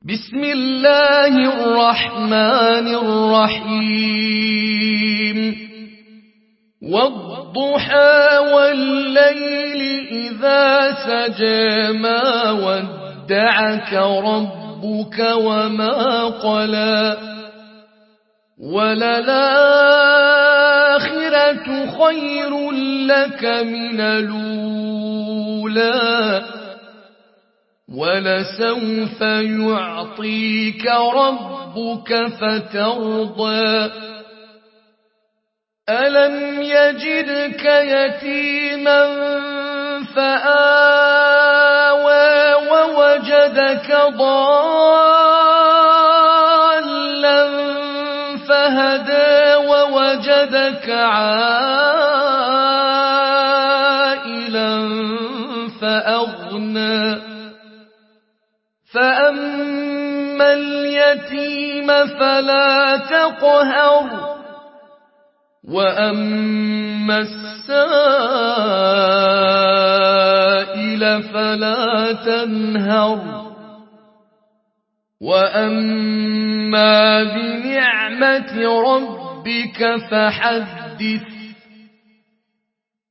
بسم الله الرحمن الرحيم والضحى والليل إذا سجى ما ودعك ربك وما قلى وللآخرة خير لك من الأولى ولسوف يعطيك ربك فترضى ألم يجدك يتيما فآوى ووجدك ضالا فهدى ووجدك عائلا فأغنى فأما اليتيم فلا تقهر وأما السائل فلا تنهر وأما بنعمة ربك فحدث